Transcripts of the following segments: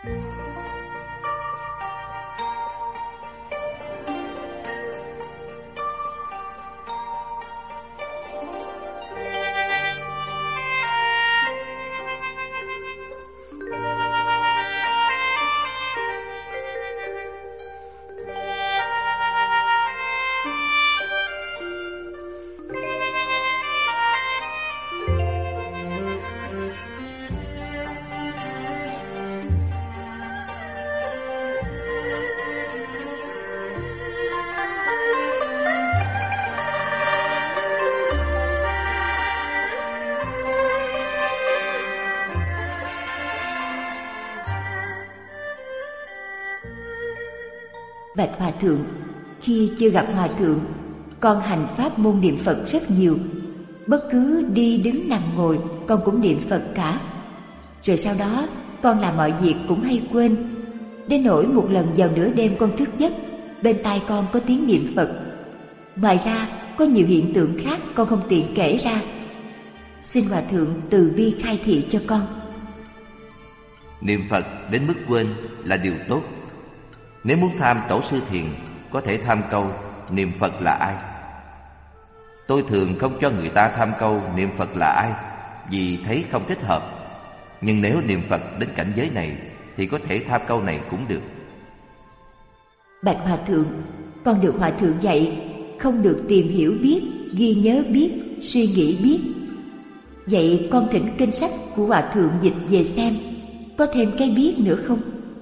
Bạch Hòa Thượng, khi chưa gặp Hòa Thượng, con hành pháp môn niệm Phật rất nhiều. Bất cứ đi đứng nằm ngồi, con cũng niệm Phật cả. Rồi sau đó, con làm mọi việc cũng hay quên. Đến nỗi một lần vào nửa đêm con thức giấc, bên tai con có tiếng niệm Phật. Ngoài ra, có nhiều hiện tượng khác con không tiện kể ra. Xin Hòa Thượng từ bi khai thị cho con. Niệm Phật đến mức quên là điều tốt. Nếu muốn tham tổ sư thiền, có thể tham câu niệm Phật là ai. Tôi thường không cho người ta tham câu niệm Phật là ai, vì thấy không thích hợp. Nhưng nếu niệm Phật đến cảnh giới này thì có thể tham câu này cũng được. Bạch Hòa Thượng, con được Hòa Thượng dạy không được tìm hiểu biết, ghi nhớ biết, suy nghĩ biết. Vậy con thỉnh kinh sách của Hòa Thượng dịch về xem, có thêm cái biết nữa không?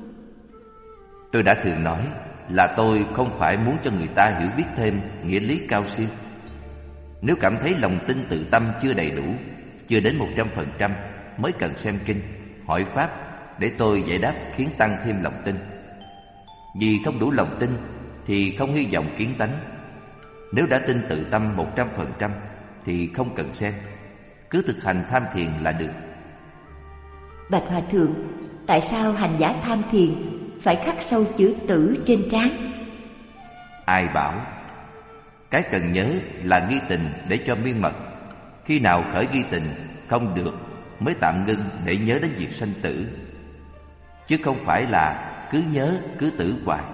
Tôi đã thường nói là tôi không phải muốn cho người ta hiểu biết thêm nghĩa lý cao siêu. Nếu cảm thấy lòng tin tự tâm chưa đầy đủ, chưa đến 100% mới cần xem kinh, hỏi pháp để tôi giải đáp khiến tăng thêm lòng tin. Vì không đủ lòng tin thì không hy vọng kiến tánh. Nếu đã tin tự tâm 100% thì không cần xem, cứ thực hành tham thiền là được. Bạch Hòa Thượng, tại sao hành giả tham thiền phải khắc sâu chữ tử trên trán? Ai bảo? Cái cần nhớ là ghi tình để cho miên mật. Khi nào khởi ghi tình không được mới tạm ngưng để nhớ đến việc sanh tử, chứ không phải là cứ nhớ cứ tử hoài.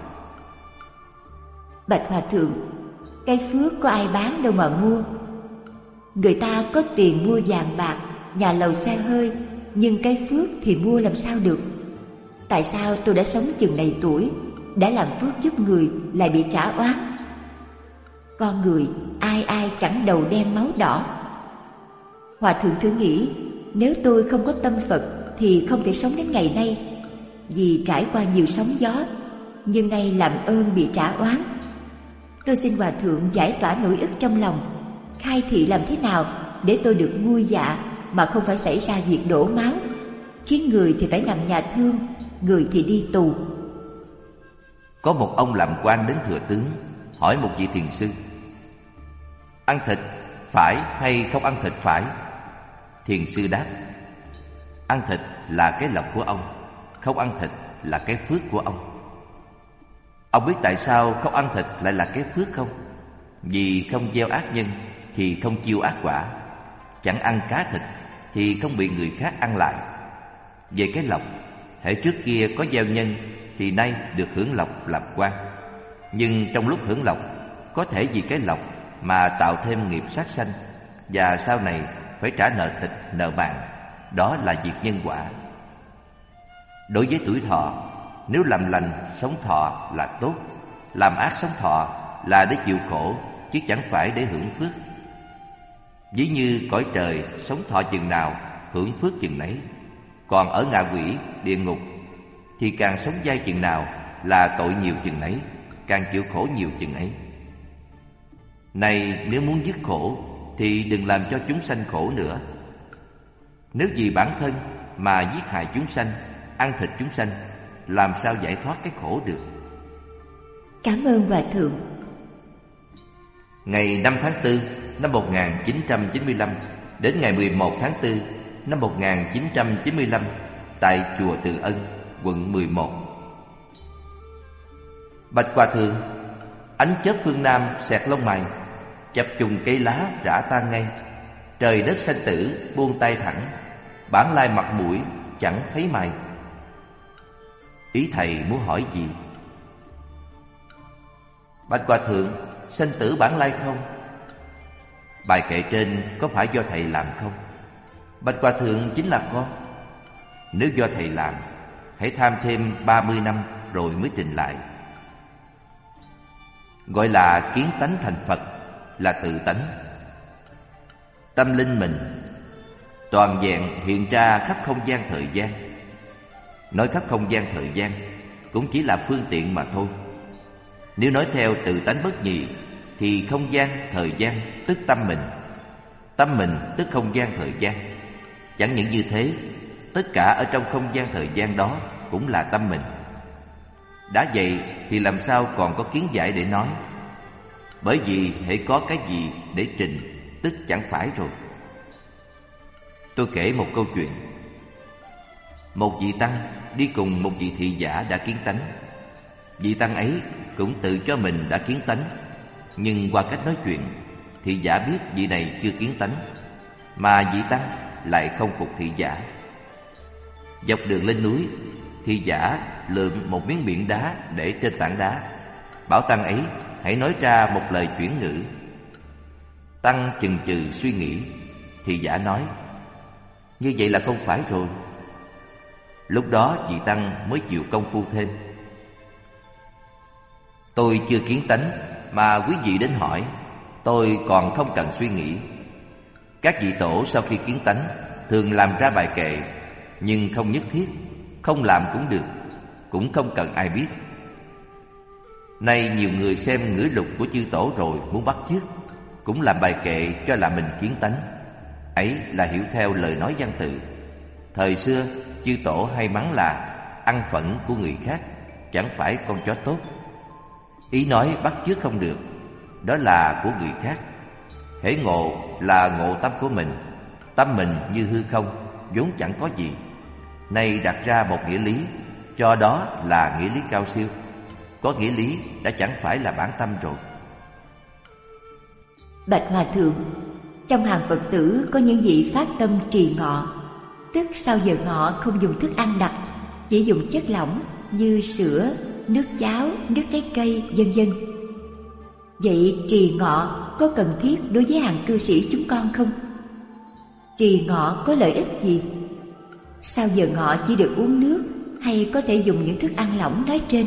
Bạch Hòa Thượng, cái phước có ai bán đâu mà mua. Người ta có tiền mua vàng bạc, nhà lầu xe hơi, nhưng cái phước thì mua làm sao được? Tại sao tôi đã sống chừng này tuổi, đã làm phước giúp người lại bị trả oán? Con người ai ai chẳng đầu đen máu đỏ. Hòa Thượng thử nghĩ, nếu tôi không có tâm Phật thì không thể sống đến ngày nay. Vì trải qua nhiều sóng gió, nhưng nay làm ơn bị trả oán. Tôi xin Hòa Thượng giải tỏa nỗi ức trong lòng, khai thị làm thế nào để tôi được nguôi dạ mà không phải xảy ra việc đổ máu, khiến người thì phải nằm nhà thương, người thì đi tù. Có một ông làm quan đến thừa tướng, hỏi một vị thiền sư: ăn thịt phải hay không ăn thịt phải? Thiền sư đáp: ăn thịt là cái lộc của ông, không ăn thịt là cái phước của ông. Ông biết tại sao không ăn thịt lại là cái phước không? Vì không gieo ác nhân thì không chiêu ác quả, chẳng ăn cá thịt thì không bị người khác ăn lại. Về cái lộc, hễ trước kia có gieo nhân thì nay được hưởng lộc làm quan. Nhưng trong lúc hưởng lộc, có thể vì cái lộc mà tạo thêm nghiệp sát sanh, và sau này phải trả nợ thịt, nợ mạng. Đó là việc nhân quả. Đối với tuổi thọ, nếu làm lành sống thọ là tốt, làm ác sống thọ là để chịu khổ, chứ chẳng phải để hưởng phước. Ví như cõi trời, sống thọ chừng nào hưởng phước chừng nấy. Còn ở ngạ quỷ, địa ngục thì càng sống dai chừng nào là tội nhiều chừng nấy, càng chịu khổ nhiều chừng ấy. Này, nếu muốn dứt khổ thì đừng làm cho chúng sanh khổ nữa. Nếu vì bản thân mà giết hại chúng sanh, ăn thịt chúng sanh, làm sao giải thoát cái khổ được? Cảm ơn Hòa Thượng. Ngày 5 tháng 4 năm 1995 đến ngày 11 tháng 4 năm 1995 tại chùa Từ Ân, quận 11. Bạch Hòa Thượng, ánh chớp phương Nam xẹt lông mày, chập trùng cây lá rã tan ngay. Trời đất sanh tử buông tay thẳng, bản lai mặt mũi chẳng thấy mày. Ý thầy muốn hỏi gì? Bạch Hòa Thượng, sanh tử bản lai không? Bài kệ trên có phải do thầy làm không? Bạch Hòa Thượng chính là con. Nếu do thầy làm, hãy tham thêm 30 năm rồi mới trình lại. Gọi là kiến tánh thành Phật, là tự tánh. Tâm linh mình toàn vẹn hiện ra khắp không gian thời gian. Nói khắp không gian thời gian cũng chỉ là phương tiện mà thôi. Nếu nói theo tự tánh bất nhị thì không gian, thời gian tức tâm mình, tâm mình tức không gian, thời gian. Chẳng những như thế, tất cả ở trong không gian thời gian đó cũng là tâm mình. Đã vậy thì làm sao còn có kiến giải để nói? Bởi vì hễ có cái gì để trình, tức chẳng phải rồi. Tôi kể một câu chuyện. Một vị tăng đi cùng một vị thị giả đã kiến tánh. Vị tăng ấy cũng tự cho mình đã kiến tánh, nhưng qua cách nói chuyện, thị giả biết vị này chưa kiến tánh, mà vị tăng lại không phục thị giả. Dọc đường lên núi, thị giả lượm một miếng biển đá để trên tảng đá, bảo tăng ấy hãy nói ra một lời chuyển ngữ. Tăng chần chừ suy nghĩ. Thị giả nói: như vậy là không phải rồi. Lúc đó vị tăng mới chịu công phu thêm. Tôi chưa kiến tánh mà quý vị đến hỏi, tôi còn không cần suy nghĩ. Các vị tổ sau khi kiến tánh thường làm ra bài kệ, nhưng không nhất thiết, không làm cũng được, cũng không cần ai biết. Nay nhiều người xem ngữ lục của chư tổ rồi muốn bắt chước, cũng làm bài kệ cho là mình kiến tánh. Ấy là hiểu theo lời nói văn tự. Thời xưa chư tổ hay mắng là ăn phẫn của người khác, chẳng phải con chó tốt. Ý nói bắt chước không được, đó là của người khác. Hễ ngộ là ngộ tâm của mình. Tâm mình như hư không, vốn chẳng có gì. Nay đặt ra một nghĩa lý, cho đó là nghĩa lý cao siêu. Có nghĩa lý đã chẳng phải là bản tâm rồi. Bạch Hòa Thượng, trong hàng Phật tử có những vị phát tâm trì ngọ, tức sau giờ ngọ không dùng thức ăn đặc, chỉ dùng chất lỏng như sữa, nước cháo, nước trái cây, vân vân. Vậy trì ngọ có cần thiết đối với hàng cư sĩ chúng con không? Trì ngọ có lợi ích gì? Sau giờ ngọ chỉ được uống nước hay có thể dùng những thức ăn lỏng nói trên?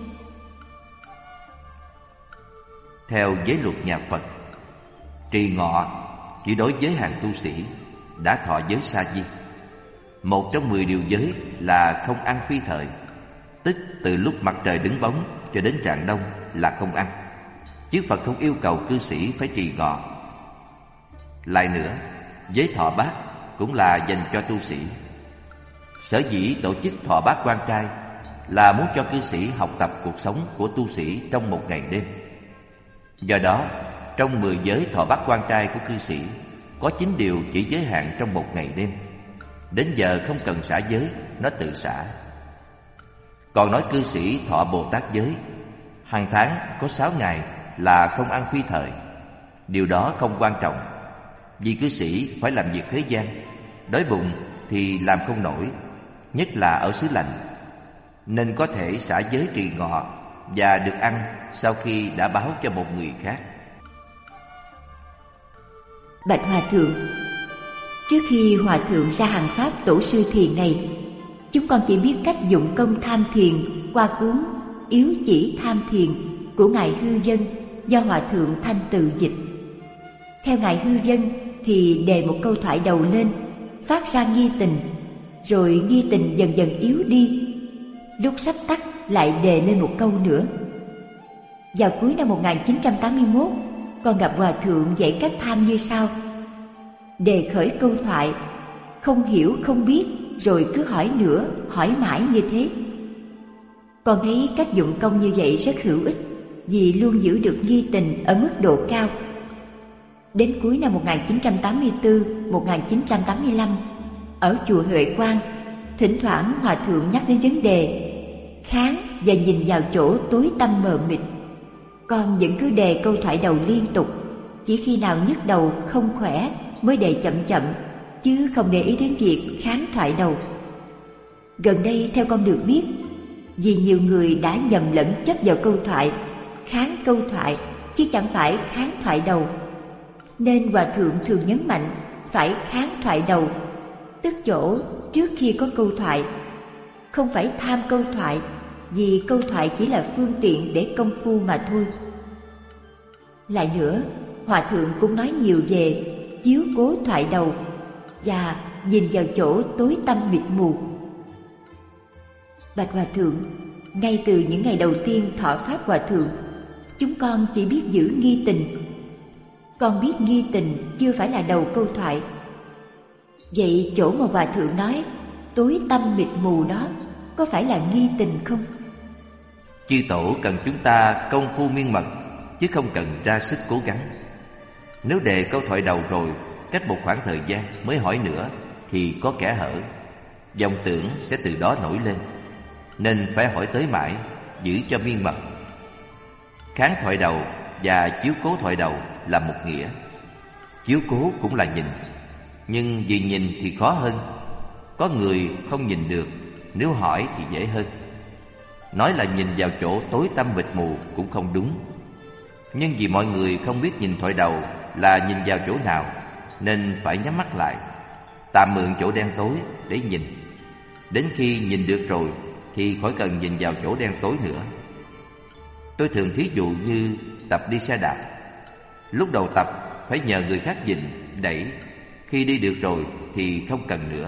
Theo giới luật nhà Phật, trì ngọ chỉ đối với hàng tu sĩ đã thọ giới sa di. Một trong 10 điều giới là không ăn phi thời, tức từ lúc mặt trời đứng bóng cho đến rạng đông là không ăn. Chứ Phật không yêu cầu cư sĩ phải trì ngọ. Lại nữa, giới thọ bát cũng là dành cho tu sĩ. Sở dĩ tổ chức thọ bát quan trai là muốn cho cư sĩ học tập cuộc sống của tu sĩ trong một ngày đêm. Do đó, trong 10 giới thọ bát quan trai của cư sĩ, có 9 điều chỉ giới hạn trong một ngày đêm. Đến giờ không cần xả giới, nó tự xả. Còn nói cư sĩ thọ Bồ Tát giới, hàng tháng có 6 ngày là không ăn phi thời. Điều đó không quan trọng, vì cư sĩ phải làm việc thế gian, đói bụng thì làm không nổi, nhất là ở xứ lạnh, nên có thể xả giới trì ngọ và được ăn sau khi đã báo cho một người khác. Bạch Hòa Thượng, trước khi Hòa Thượng ra hàng Pháp tổ sư thiền này, chúng con chỉ biết cách dụng công tham thiền qua cuốn Yếu Chỉ Tham Thiền của Ngài Hư Vân do Hòa Thượng Thanh Từ dịch. Theo Ngài Hư Vân thì đề một câu thoại đầu lên, phát ra nghi tình, rồi nghi tình dần dần yếu đi. Lúc sắp tắt lại đề lên một câu nữa. Vào cuối năm 1981, con gặp Hòa Thượng dạy cách tham như sau. Đề khởi câu thoại, không hiểu không biết, rồi cứ hỏi nữa, hỏi mãi như thế. Con thấy cách dụng công như vậy rất hữu ích, vì luôn giữ được nghi tình ở mức độ cao. Đến cuối năm 1984-1985, ở chùa Huệ Quang, thỉnh thoảng Hòa Thượng nhắc đến vấn đề kháng và nhìn vào chỗ tối tăm mờ mịt. Con vẫn cứ đề câu thoại đầu liên tục, chỉ khi nào nhức đầu không khỏe mới đề chậm chậm, chứ không để ý đến việc kháng thoại đầu. Gần đây theo con được biết, Vì nhiều người đã nhầm lẫn chấp vào câu thoại, kháng câu thoại chứ chẳng phải kháng thoại đầu, nên Hòa Thượng thường nhấn mạnh phải kháng thoại đầu, tức chỗ trước khi có câu thoại. Không phải tham câu thoại, vì câu thoại chỉ là phương tiện để công phu mà thôi. Lại nữa, Hòa Thượng cũng nói nhiều về chiếu cố thoại đầu và nhìn vào chỗ tối tăm mịt mù. Bạch Hòa Thượng, ngay từ những ngày đầu tiên thọ Pháp Hòa Thượng, chúng con chỉ biết giữ nghi tình. Con biết nghi tình chưa phải là đầu câu thoại. Vậy chỗ mà Hòa Thượng nói tối tăm mịt mù đó có phải là nghi tình không? Chư Tổ cần chúng ta công phu miên mật, chứ không cần ra sức cố gắng. Nếu đề câu thoại đầu rồi, cách một khoảng thời gian mới hỏi nữa thì có kẽ hở, vọng tưởng sẽ từ đó nổi lên. Nên phải hỏi tới mãi, giữ cho miên mật. Kháng thoại đầu và chiếu cố thoại đầu là một nghĩa. Chiếu cố cũng là nhìn, nhưng vì nhìn thì khó hơn. Có người không nhìn được, nếu hỏi thì dễ hơn. Nói là nhìn vào chỗ tối tăm mịt mù cũng không đúng. Nhưng vì mọi người không biết nhìn thoại đầu là nhìn vào chỗ nào, nên phải nhắm mắt lại, tạm mượn chỗ đen tối để nhìn. Đến khi nhìn được rồi thì khỏi cần nhìn vào chỗ đen tối nữa. Tôi thường thí dụ như tập đi xe đạp. Lúc đầu tập phải nhờ người khác dình, đẩy. Khi đi được rồi thì không cần nữa.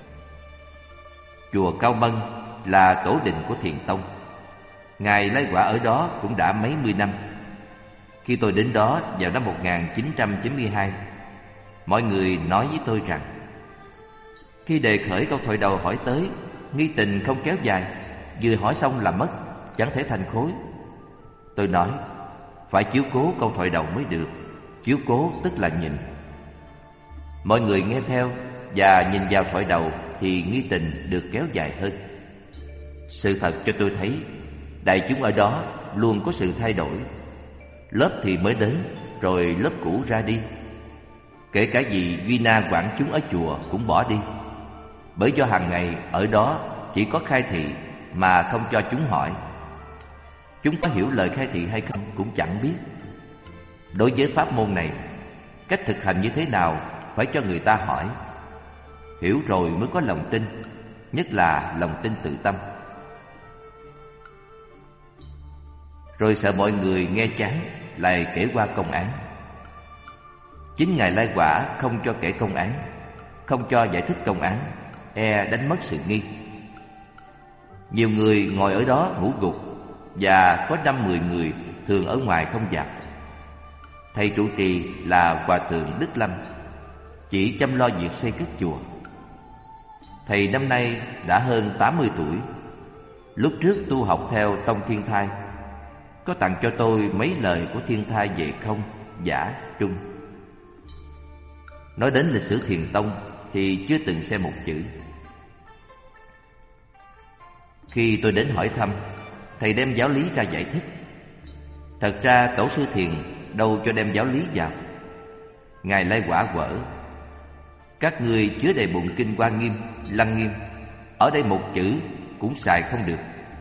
Chùa Cao Mân là tổ đình của Thiền Tông. Ngài Lai Quả ở đó cũng đã mấy mươi năm. Khi tôi đến đó vào năm 1992, mọi người nói với tôi rằng khi đề khởi câu thoại đầu hỏi tới, nghi tình không kéo dài, vừa hỏi xong là mất, chẳng thể thành khối. Tôi nói phải chiếu cố câu thoại đầu mới được. Chiếu cố tức là nhìn. Mọi người nghe theo và nhìn vào thoại đầu thì nghi tình được kéo dài hơn. Sự thật cho tôi thấy đại chúng ở đó luôn có sự thay đổi. Lớp thì mới đến, rồi lớp cũ ra đi. Kể cả vị Duy Na quản chúng ở chùa cũng bỏ đi. Bởi do hàng ngày ở đó chỉ có khai thị mà không cho chúng hỏi. Chúng có hiểu lời khai thị hay không cũng chẳng biết. Đối với pháp môn này, cách thực hành như thế nào phải cho người ta hỏi. Hiểu rồi mới có lòng tin, nhất là lòng tin tự tâm. Rồi sợ mọi người nghe chán, lại kể qua công án. Chính Ngài Lai Quả không cho kể công án, không cho giải thích công án, đánh mất sự nghi. Nhiều người ngồi ở đó ngủ gục, và có 5-10 người thường ở ngoài không dạp. Thầy trụ trì là Hòa Thượng Đức Lâm, chỉ chăm lo việc xây cất chùa. Thầy năm nay đã hơn 80 tuổi. Lúc trước tu học theo Tông Thiên Thai, có tặng cho tôi mấy lời của Thiên Thai về không, giả, trung. Nói đến lịch sử Thiền Tông thì chưa từng xem một chữ. Khi tôi đến hỏi thăm, thầy đem giáo lý ra giải thích. Thật ra tổ sư Thiền đâu cho đem giáo lý vào. Ngài Lai Quả quở: các ngươi chứa đầy bụng kinh Hoa Nghiêm, Lăng Nghiêm, ở đây một chữ cũng xài không được.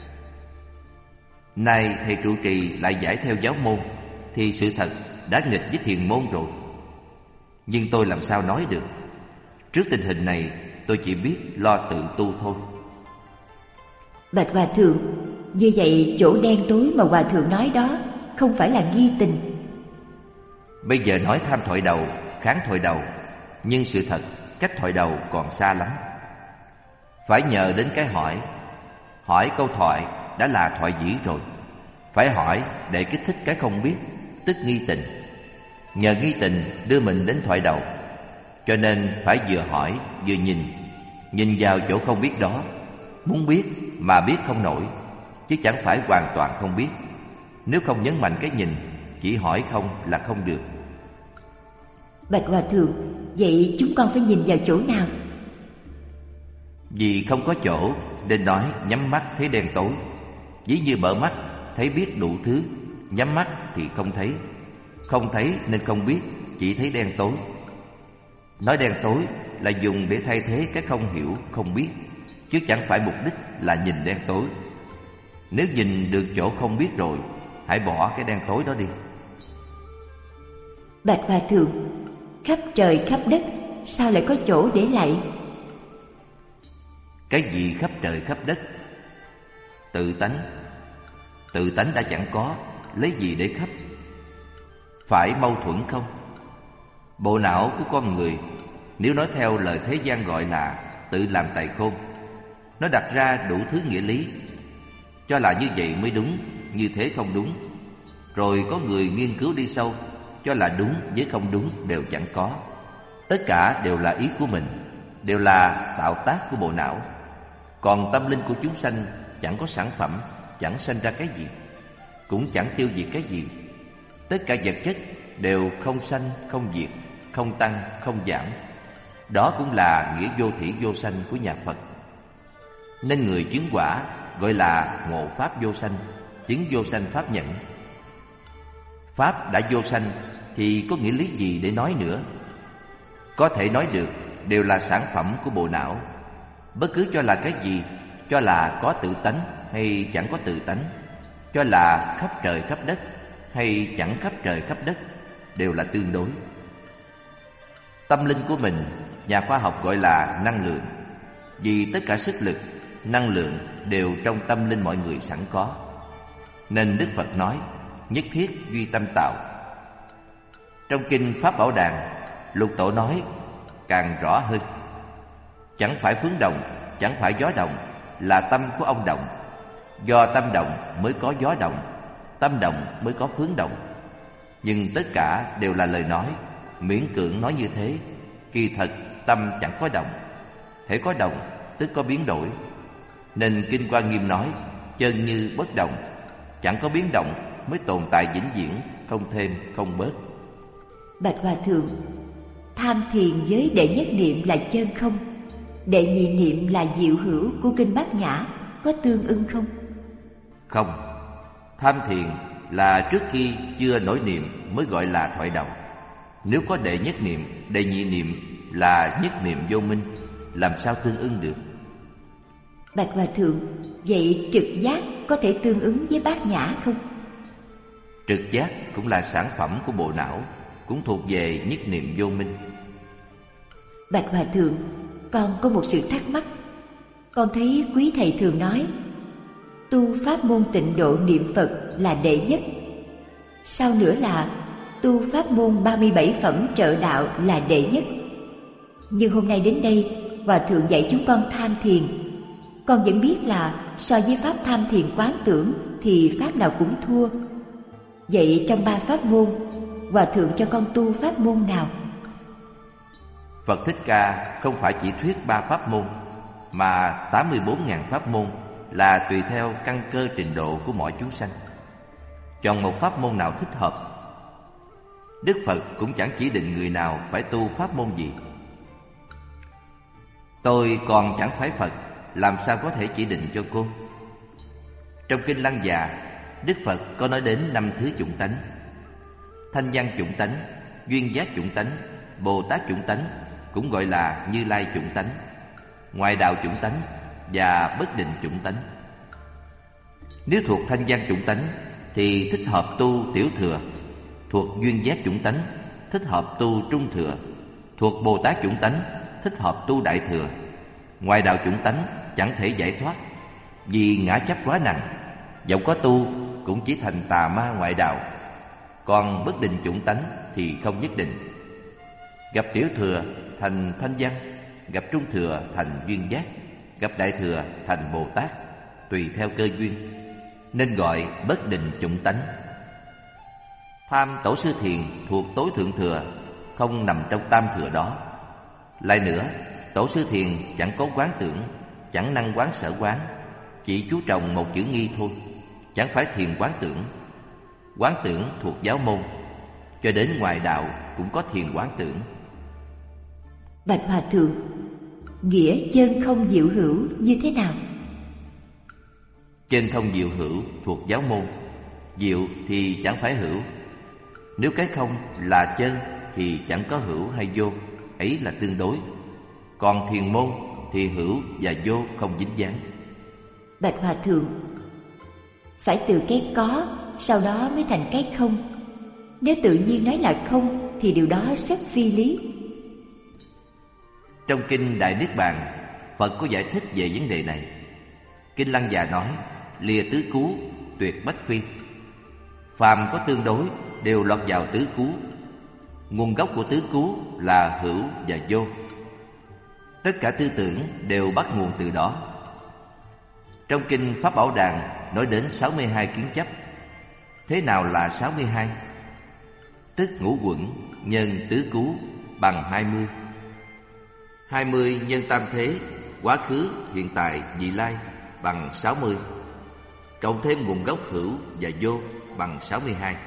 Nay thầy trụ trì lại giải theo giáo môn, thì sự thật đã nghịch với thiền môn rồi. Nhưng tôi làm sao nói được. Trước tình hình này, tôi chỉ biết lo tự tu thôi. Bạch Hòa Thượng, như vậy chỗ đen tối mà Hòa Thượng nói đó không phải là nghi tình. Bây giờ nói tham thoại đầu, kháng thoại đầu, nhưng sự thật cách thoại đầu còn xa lắm. Phải nhờ đến cái hỏi. Hỏi câu thoại đã là thoại dĩ rồi. Phải hỏi để kích thích cái không biết, tức nghi tình. Nhờ nghi tình đưa mình đến thoại đầu. Cho nên phải vừa hỏi vừa nhìn vào chỗ không biết đó. Muốn biết mà biết không nổi, chứ chẳng phải hoàn toàn không biết. Nếu không nhấn mạnh cái nhìn, chỉ hỏi không là không được. Bạch Hòa Thượng, vậy chúng con phải nhìn vào chỗ nào? Vì không có chỗ nên nói nhắm mắt thấy đen tối. Ví như mở mắt thấy biết đủ thứ, nhắm mắt thì không thấy. Không thấy nên không biết, chỉ thấy đen tối. Nói đen tối là dùng để thay thế cái không hiểu, không biết, chứ chẳng phải mục đích là nhìn đen tối. Nếu nhìn được chỗ không biết rồi, hãy bỏ cái đen tối đó đi. Bạch Hòa Thượng, khắp trời khắp đất sao lại có chỗ để lạy? Cái gì khắp trời khắp đất? Tự tánh. Tự tánh đã chẳng có, lấy gì để khắp? Phải mâu thuẫn không? Bộ não của con người, nếu nói theo lời thế gian gọi là tự làm tài khôn, nó đặt ra đủ thứ nghĩa lý, cho là như vậy mới đúng, như thế không đúng. Rồi có người nghiên cứu đi sâu, cho là đúng với không đúng đều chẳng có. Tất cả đều là ý của mình, đều là tạo tác của bộ não. Còn tâm linh của chúng sanh chẳng có sản phẩm, chẳng sanh ra cái gì, cũng chẳng tiêu diệt cái gì. Tất cả vật chất đều không sanh, không diệt, không tăng, không giảm. Đó cũng là nghĩa vô thỉ vô sanh của nhà Phật. Nên người chứng quả gọi là ngộ pháp vô sanh, chứng vô sanh pháp nhẫn. Pháp đã vô sanh thì có nghĩa lý gì để nói nữa? Có thể nói được đều là sản phẩm của bộ não. Bất cứ cho là cái gì, cho là có tự tánh hay chẳng có tự tánh, cho là khắp trời khắp đất hay chẳng khắp trời khắp đất, đều là tương đối. Tâm linh của mình, nhà khoa học gọi là năng lượng, vì tất cả sức lực, năng lượng đều trong tâm linh mọi người sẵn có. Nên Đức Phật nói, nhất thiết duy tâm tạo. Trong kinh Pháp Bảo Đàn, Lục Tổ nói càng rõ hơn. Chẳng phải phướng động, chẳng phải gió động, là tâm của ông động. Do tâm động mới có gió động, tâm động mới có phướng động. Nhưng tất cả đều là lời nói, miễn cưỡng nói như thế. Kỳ thật tâm chẳng có động, hễ có động tức có biến đổi. Nên Kinh Hoa Nghiêm nói chân như bất động, chẳng có biến động mới tồn tại vĩnh viễn, không thêm không bớt. Bạch Hòa Thượng, tham thiền với đệ nhất niệm là chân không, đệ nhị niệm là diệu hữu của kinh Bát Nhã có tương ưng không? Không. Tham thiền là trước khi chưa nổi niệm mới gọi là thoại đầu. Nếu có đệ nhất niệm, đệ nhị niệm là nhất niệm vô minh, làm sao tương ưng được? Bạch Hòa Thượng, vậy trực giác có thể tương ứng với Bát Nhã không? Trực giác cũng là sản phẩm của bộ não, cũng thuộc về nhất niệm vô minh. Bạch Hòa Thượng, con có một sự thắc mắc. Con thấy quý thầy thường nói tu pháp môn tịnh độ niệm Phật là đệ nhất, sau nữa là tu pháp môn 37 phẩm trợ đạo là đệ nhất. Nhưng hôm nay đến đây, Hòa Thượng dạy chúng con tham thiền. Con vẫn biết là so với pháp tham thiền quán tưởng thì pháp nào cũng thua. Vậy trong 3 pháp môn, Hòa Thượng cho con tu pháp môn nào? Phật Thích Ca không phải chỉ thuyết 3 pháp môn, mà 84.000 pháp môn là tùy theo căn cơ trình độ của mọi chúng sanh. Chọn một pháp môn nào thích hợp. Đức Phật cũng chẳng chỉ định người nào phải tu pháp môn gì. Tôi còn chẳng phải Phật, làm sao có thể chỉ định cho cô? Trong kinh Lăng Già, Đức Phật có nói đến 5 thứ chủng tánh: thanh văn chủng tánh, duyên giác chủng tánh, Bồ Tát chủng tánh, cũng gọi là Như Lai chủng tánh, ngoại đạo chủng tánh và bất định chủng tánh. Nếu thuộc thanh văn chủng tánh thì thích hợp tu tiểu thừa, thuộc duyên giác chủng tánh thích hợp tu trung thừa, thuộc Bồ Tát chủng tánh thích hợp tu đại thừa. Ngoại đạo chủng tánh chẳng thể giải thoát, vì ngã chấp quá nặng, dẫu có tu cũng chỉ thành tà ma ngoại đạo. Còn bất định chủng tánh thì không nhất định. Gặp tiểu thừa thành thanh văn, gặp trung thừa thành duyên giác, gặp đại thừa thành Bồ Tát, tùy theo cơ duyên, nên gọi bất định chủng tánh. Tham tổ sư thiền thuộc tối thượng thừa, không nằm trong tam thừa đó. Lại nữa, tổ sư thiền chẳng có quán tưởng, chẳng năng quán sở quán, chỉ chú trọng một chữ nghi thôi, chẳng phải thiền quán tưởng. Quán tưởng thuộc giáo môn, cho đến ngoại đạo cũng có thiền quán tưởng. Bạch Hòa Thượng, nghĩa chân không diệu hữu như thế nào? Chân không diệu hữu thuộc giáo môn, diệu thì chẳng phải hữu. Nếu cái không là chân thì chẳng có hữu hay vô, ấy là tương đối. Còn thiền môn thì hữu và vô không dính dáng. Bạch Hòa Thượng, Phải từ cái có, sau đó mới thành cái không. Nếu tự nhiên nói là không thì điều đó rất phi lý. Trong kinh Đại Niết Bàn, Phật có giải thích về vấn đề này. Kinh Lăng Già nói: lìa tứ cú, tuyệt bách phi. Phàm có tương đối đều lọt vào tứ cú. Nguồn gốc của tứ cú là hữu và vô. Tất cả tư tưởng đều bắt nguồn từ đó. Trong kinh Pháp Bảo Đàn nói đến 62 kiến chấp. Thế nào là 62? Tức ngũ quẩn nhân tứ cú bằng 20. 20 nhân tam thế, quá khứ, hiện tại, vị lai bằng 60. Cộng thêm nguồn gốc hữu và vô bằng 62.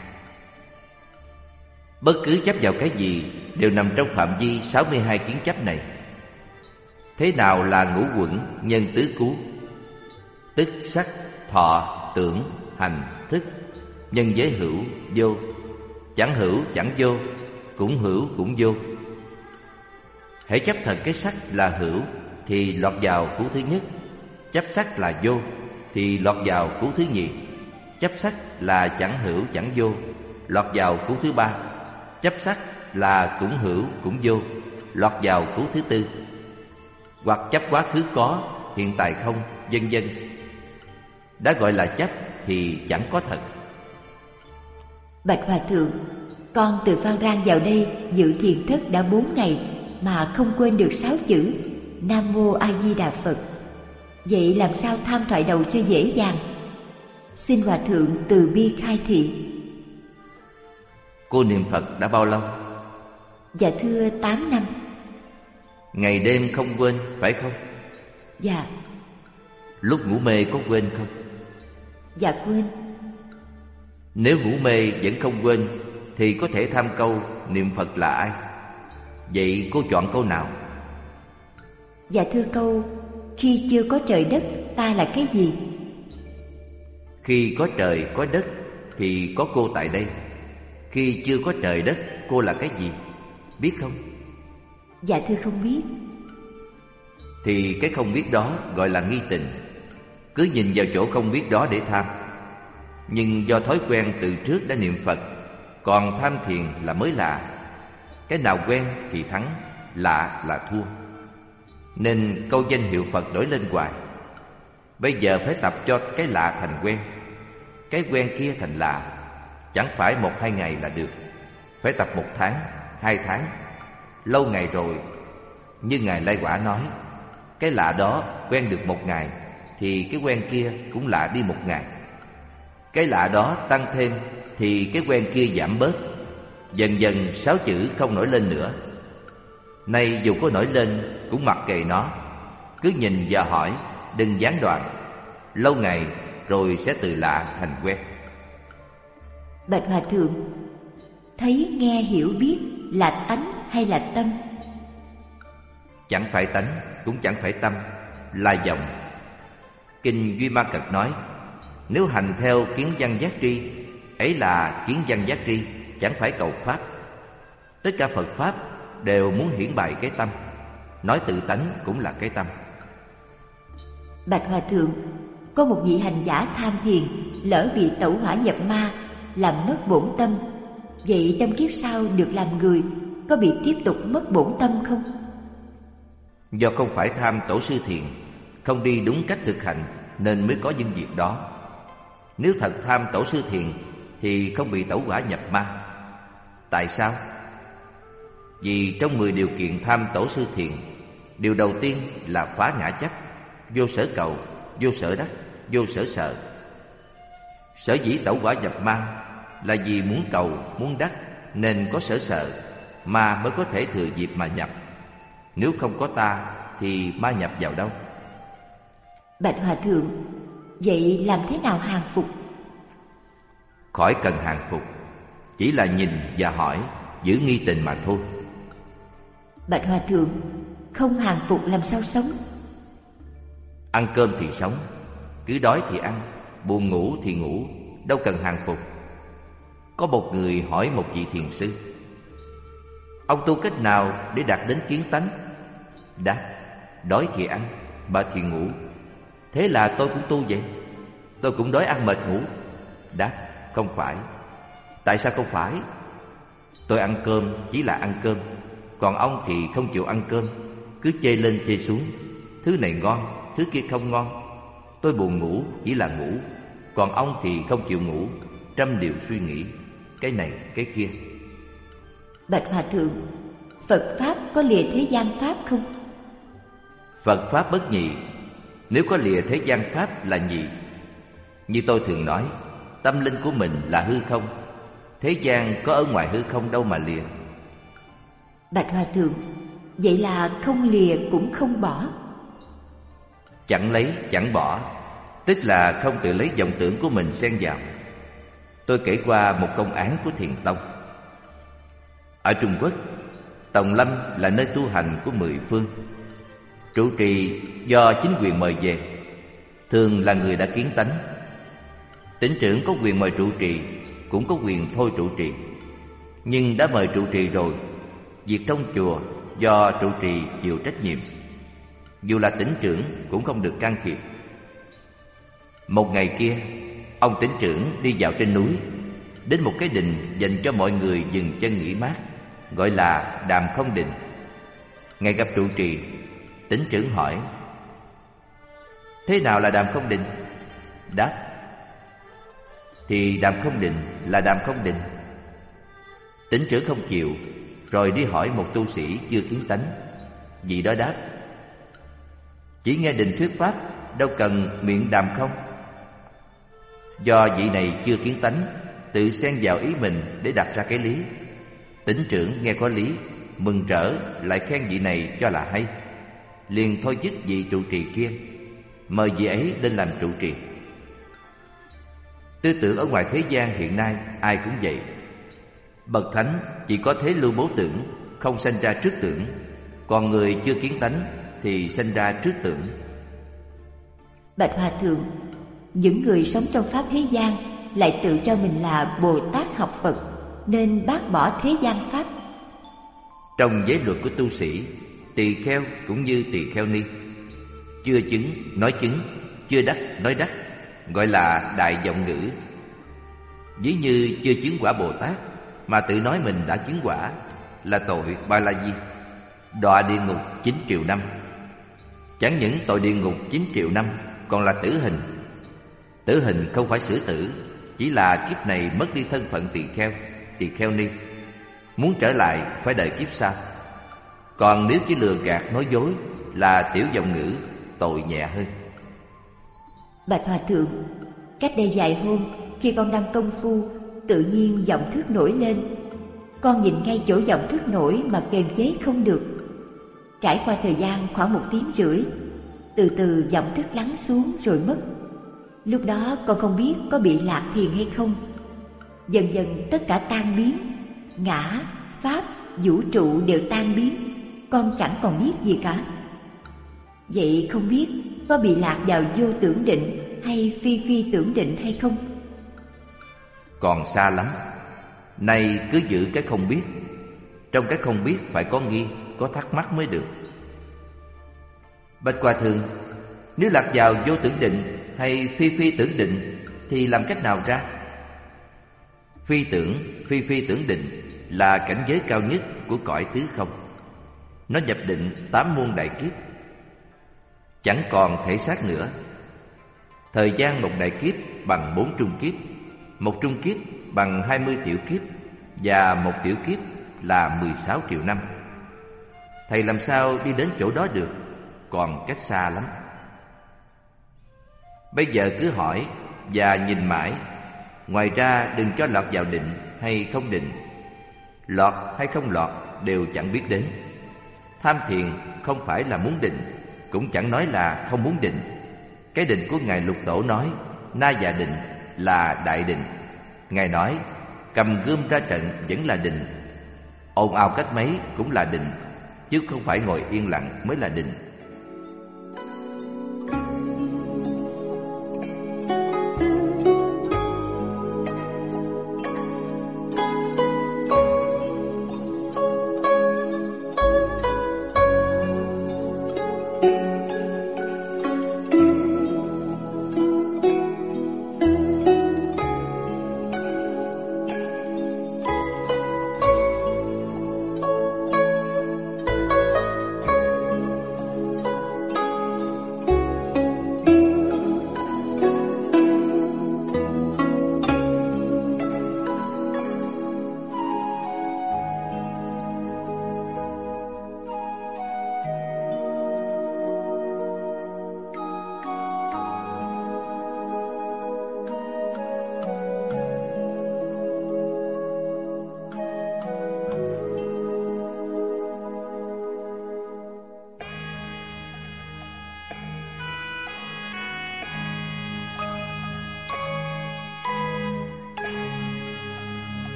Bất cứ chấp vào cái gì đều nằm trong phạm vi 62 kiến chấp này. Thế nào là ngũ quẩn nhân tứ cú? Tức sắc, thọ, tưởng, hành, thức, nhân với hữu, vô. Chẳng hữu, chẳng vô, cũng hữu, cũng vô. Hễ chấp thật cái sắc là hữu thì lọt vào cú thứ nhất. Chấp sắc là vô thì lọt vào cú thứ nhì. Chấp sắc là chẳng hữu, chẳng vô, lọt vào cú thứ ba. Chấp sắc là cũng hữu, cũng vô, lọt vào cú thứ tư. Hoặc chấp quá khứ có, hiện tại không, vân vân. Đã gọi là chấp thì chẳng có thật. Bạch Hòa Thượng, con từ Phan Rang vào đây dự thiền thất đã 4 ngày mà không quên được 6 chữ Nam Mô A Di Đà Phật. Vậy làm sao tham thoại đầu cho dễ dàng? Xin Hòa Thượng từ bi khai thị. Cô niệm Phật đã bao lâu? Dạ thưa 8 năm. Ngày đêm không quên, phải không? Dạ. Lúc ngủ mê có quên không? Dạ quên. Nếu ngủ mê vẫn không quên thì có thể tham câu niệm Phật là ai? Vậy cô chọn câu nào? Dạ thưa câu khi chưa có trời đất ta là cái gì? Khi có trời có đất thì có cô tại đây. Khi chưa có trời đất cô là cái gì? Biết không? Dạ thưa không biết. Thì cái không biết đó gọi là nghi tình. Cứ nhìn vào chỗ không biết đó để tham. Nhưng do thói quen từ trước đã niệm Phật, còn tham thiền là mới lạ. Cái nào quen thì thắng, lạ là thua. Nên câu danh hiệu Phật đổi lên hoài. Bây giờ phải tập cho cái lạ thành quen, cái quen kia thành lạ. Chẳng phải 1-2 ngày là được. Phải tập 1 tháng, 2 tháng. Lâu ngày rồi, như Ngài Lai Quả nói, cái lạ đó quen được 1 ngày thì cái quen kia cũng lạ đi 1 ngày. Cái lạ đó tăng thêm thì cái quen kia giảm bớt. Dần dần 6 chữ không nổi lên nữa. Nay dù có nổi lên cũng mặc kệ nó. Cứ nhìn và hỏi, đừng gián đoạn. Lâu ngày rồi sẽ từ lạ thành quen. Bạch Hòa Thượng, thấy nghe hiểu biết là tánh hay là tâm? Chẳng phải tánh, cũng chẳng phải tâm, là vọng. Kinh Duy Ma Cật nói, nếu hành theo kiến văn giác tri, ấy là kiến văn giác tri, chẳng phải cầu pháp. Tất cả Phật Pháp đều muốn hiển bày cái tâm. Nói tự tánh cũng là cái tâm. Bạch Hòa Thượng, có một vị hành giả tham thiền, lỡ bị tẩu hỏa nhập ma, làm mất bổn tâm. Vậy trong kiếp sau được làm người, có bị tiếp tục mất bổn tâm không? Do không phải tham tổ sư thiền, không đi đúng cách thực hành nên mới có những việc đó. Nếu thật tham tổ sư thiền thì không bị tẩu hỏa nhập ma. Tại sao? Vì trong 10 điều kiện tham tổ sư thiền, điều đầu tiên là phá ngã chấp, vô sở cầu, vô sở đắc, vô sở sợ. Sở dĩ tẩu hỏa nhập ma là vì muốn cầu, muốn đắc nên có sở sợ, ma mới có thể thừa dịp mà nhập. Nếu không có ta thì ma nhập vào đâu? Bạch Hòa Thượng, vậy làm thế nào hàng phục? Khỏi cần hàng phục, chỉ là nhìn và hỏi, giữ nghi tình mà thôi. Bạch Hòa Thượng, không hàng phục làm sao sống? Ăn cơm thì sống, cứ đói thì ăn, buồn ngủ thì ngủ, đâu cần hàng phục. Có một người hỏi một vị thiền sư, ông tu cách nào để đạt đến kiến tánh? Đáp, đói thì ăn, bà thì ngủ. Thế là tôi cũng tu vậy. Tôi cũng đói ăn mệt ngủ. Đáp: không phải. Tại sao không phải? Tôi ăn cơm chỉ là ăn cơm, còn ông thì không chịu ăn cơm, cứ chê lên chê xuống. Thứ này ngon, thứ kia không ngon. Tôi buồn ngủ chỉ là ngủ, còn ông thì không chịu ngủ, trăm điều suy nghĩ, cái này cái kia. Bạch Hòa Thượng, Phật Pháp có lìa thế gian Pháp không? Phật Pháp bất nhị. Nếu có lìa thế gian Pháp là nhị. Như tôi thường nói, tâm linh của mình là hư không. Thế gian có ở ngoài hư không đâu mà lìa. Bạch Hòa Thượng, vậy là không lìa cũng không bỏ. Chẳng lấy chẳng bỏ, tức là không tự lấy vọng tưởng của mình xen vào. Tôi kể qua một công án của Thiền Tông. Ở Trung Quốc, Tòng Lâm là nơi tu hành của 10 phương. Trụ trì do chính quyền mời về, thường là người đã kiến tánh. Tỉnh trưởng có quyền mời trụ trì, cũng có quyền thôi trụ trì. Nhưng đã mời trụ trì rồi, việc trong chùa do trụ trì chịu trách nhiệm. Dù là tỉnh trưởng cũng không được can thiệp. Một ngày kia, ông tỉnh trưởng đi vào trên núi, đến một cái đình dành cho mọi người dừng chân nghỉ mát, gọi là Đàm Không Đình. Ngài gặp trụ trì, tỉnh trưởng hỏi: thế nào là Đàm Không Đình? Đáp: thì Đàm Không Đình là Đàm Không Đình. Tỉnh trưởng không chịu, rồi đi hỏi một tu sĩ chưa kiến tánh. Vị đó đáp: chỉ nghe đình thuyết pháp, đâu cần miệng đàm không. Do vị này chưa kiến tánh, tự xen vào ý mình để đặt ra cái lý. Tỉnh trưởng nghe có lý, mừng rỡ, lại khen vị này cho là hay, liền thôi dứt vị trụ trì kia, mời vị ấy lên làm trụ trì. Tư tưởng ở ngoài thế gian hiện nay ai cũng vậy. Bậc thánh chỉ có thế lưu bố tưởng, không sanh ra trước tưởng, còn người chưa kiến tánh thì sanh ra trước tưởng. Bạch Hòa Thượng, những người sống trong pháp thế gian lại tự cho mình là Bồ Tát học Phật, nên bác bỏ thế gian pháp. Trong giới luật của tu sĩ, tỳ kheo cũng như tỳ kheo ni. Chưa chứng nói chứng, chưa đắc nói đắc, gọi là đại vọng ngữ. Ví như chưa chứng quả Bồ Tát mà tự nói mình đã chứng quả, là tội Ba La Di, đọa địa ngục 9 triệu năm. Chẳng những tội địa ngục 9 triệu năm, còn là tử hình. Tử hình không phải xử tử, chỉ là kiếp này mất đi thân phận tỳ kheo ni. Muốn trở lại phải đợi kiếp sau. Còn nếu chỉ lừa gạt nói dối là tiểu vọng ngữ, tội nhẹ hơn. Bạch Hòa Thượng, cách đây vài hôm, khi con đang công phu, tự nhiên vọng thức nổi lên. Con nhìn ngay chỗ vọng thức nổi mà kiềm chế không được. Trải qua thời gian khoảng 1 tiếng rưỡi, từ từ vọng thức lắng xuống rồi mất. Lúc đó con không biết có bị lạc thiền hay không. Dần dần tất cả tan biến, ngã, pháp, vũ trụ đều tan biến. Con chẳng còn biết gì cả. Vậy không biết có bị lạc vào vô tưởng định hay phi tưởng định hay không? Còn xa lắm. Nay cứ giữ cái không biết. Trong cái không biết phải có nghi, có thắc mắc mới được. Bạch Hòa Thượng, nếu lạc vào vô tưởng định hay phi tưởng định thì làm cách nào ra? Phi tưởng định là cảnh giới cao nhất của cõi tứ không. Nó nhập định 8 muôn đại kiếp, chẳng còn thể xác nữa. Thời gian một đại kiếp bằng 4 trung kiếp, một trung kiếp bằng 20 tiểu kiếp, và một tiểu kiếp là 16 triệu năm. Thầy làm sao đi đến chỗ đó được? Còn cách xa lắm. Bây giờ cứ hỏi và nhìn mãi. Ngoài ra đừng cho lọt vào định hay không định. Lọt hay không lọt đều chẳng biết đến. Tham thiền không phải là muốn định, cũng chẳng nói là không muốn định. Cái định của Ngài Lục Tổ nói na dạ định là đại định. Ngài nói cầm gươm ra trận vẫn là định. Ồn ào cách mấy cũng là định, chứ không phải ngồi yên lặng mới là định.